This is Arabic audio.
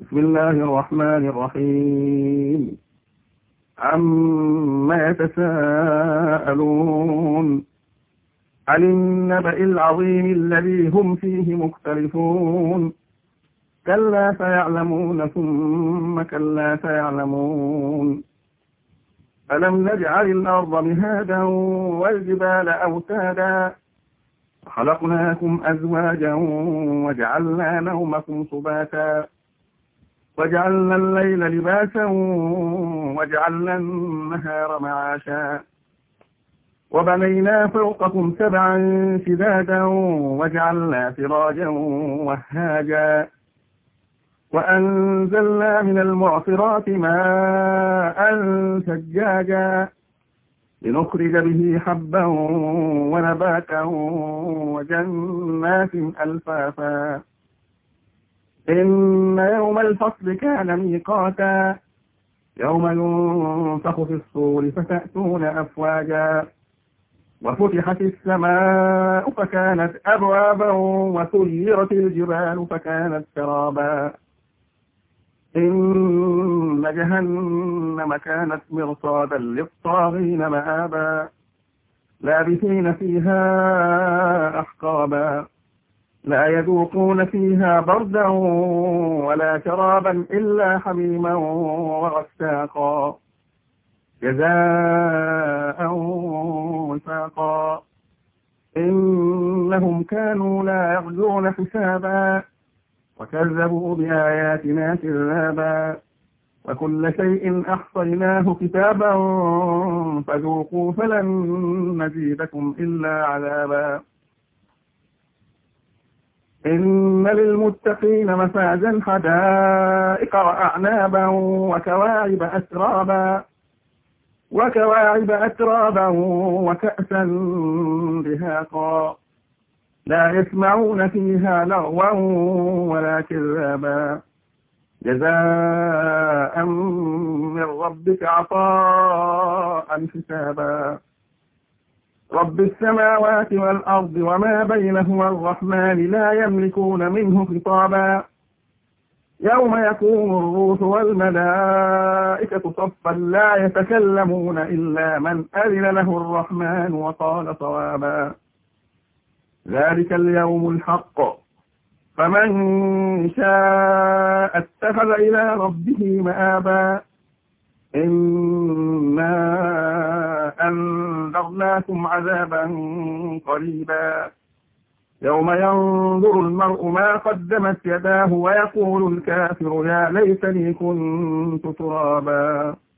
بسم الله الرحمن الرحيم. عما يتساءلون عن النبأ العظيم الذي هم فيه مختلفون كلا سيعلمون ثم كلا سيعلمون ألم نجعل الأرض مهادا والجبال أوتادا وخلقناكم أزواجا وجعلنا نومكم سباتا وجعلنا الليل لباسا وجعلنا النهار معاشا وبنينا فوقكم سبعا شدادا وجعلنا سراجا وهاجا وأنزلنا من المعصرات ماء ثجاجا لنخرج به حبا ونباتا وجنات ألفافا إن يوم الفصل كان ميقاتا يوم ينفخ في الصور فتأتون أفواجا وفتحت السماء فكانت أبوابا وسيرت الجبال فكانت سرابا إن جهنم كانت مرصادا للطاغين مآبا لابثين فيها أحقابا لا يذوقون فيها بردا ولا شرابا إلا حميما وغساقا جزاء وفاقا إنهم كانوا لا يرجون حسابا وكذبوا بآياتنا كذابا وكل شيء أحصيناه كتابا فذوقوا فلن نزيدكم إلا عذابا إن للمتقين مفازا حدائق وأعنابا وكواعب أترابا وكأسا دهاقا لا يسمعون فيها لغوا ولا كذابا جزاء من ربك عطاء حسابا رب السماوات والأرض وما بينهما الرحمن لا يملكون منه خطابا يوم يقوم الروح والملائكة صفا لا يتكلمون إلا من أذن له الرحمن وقال صوابا ذلك اليوم الحق فمن شاء اتخذ إلى ربه مآبا إنا أنذرناكم عذابا قريبا يوم ينظر المرء ما قدمت يداه ويقول الكافر يا ليتني كنت ترابا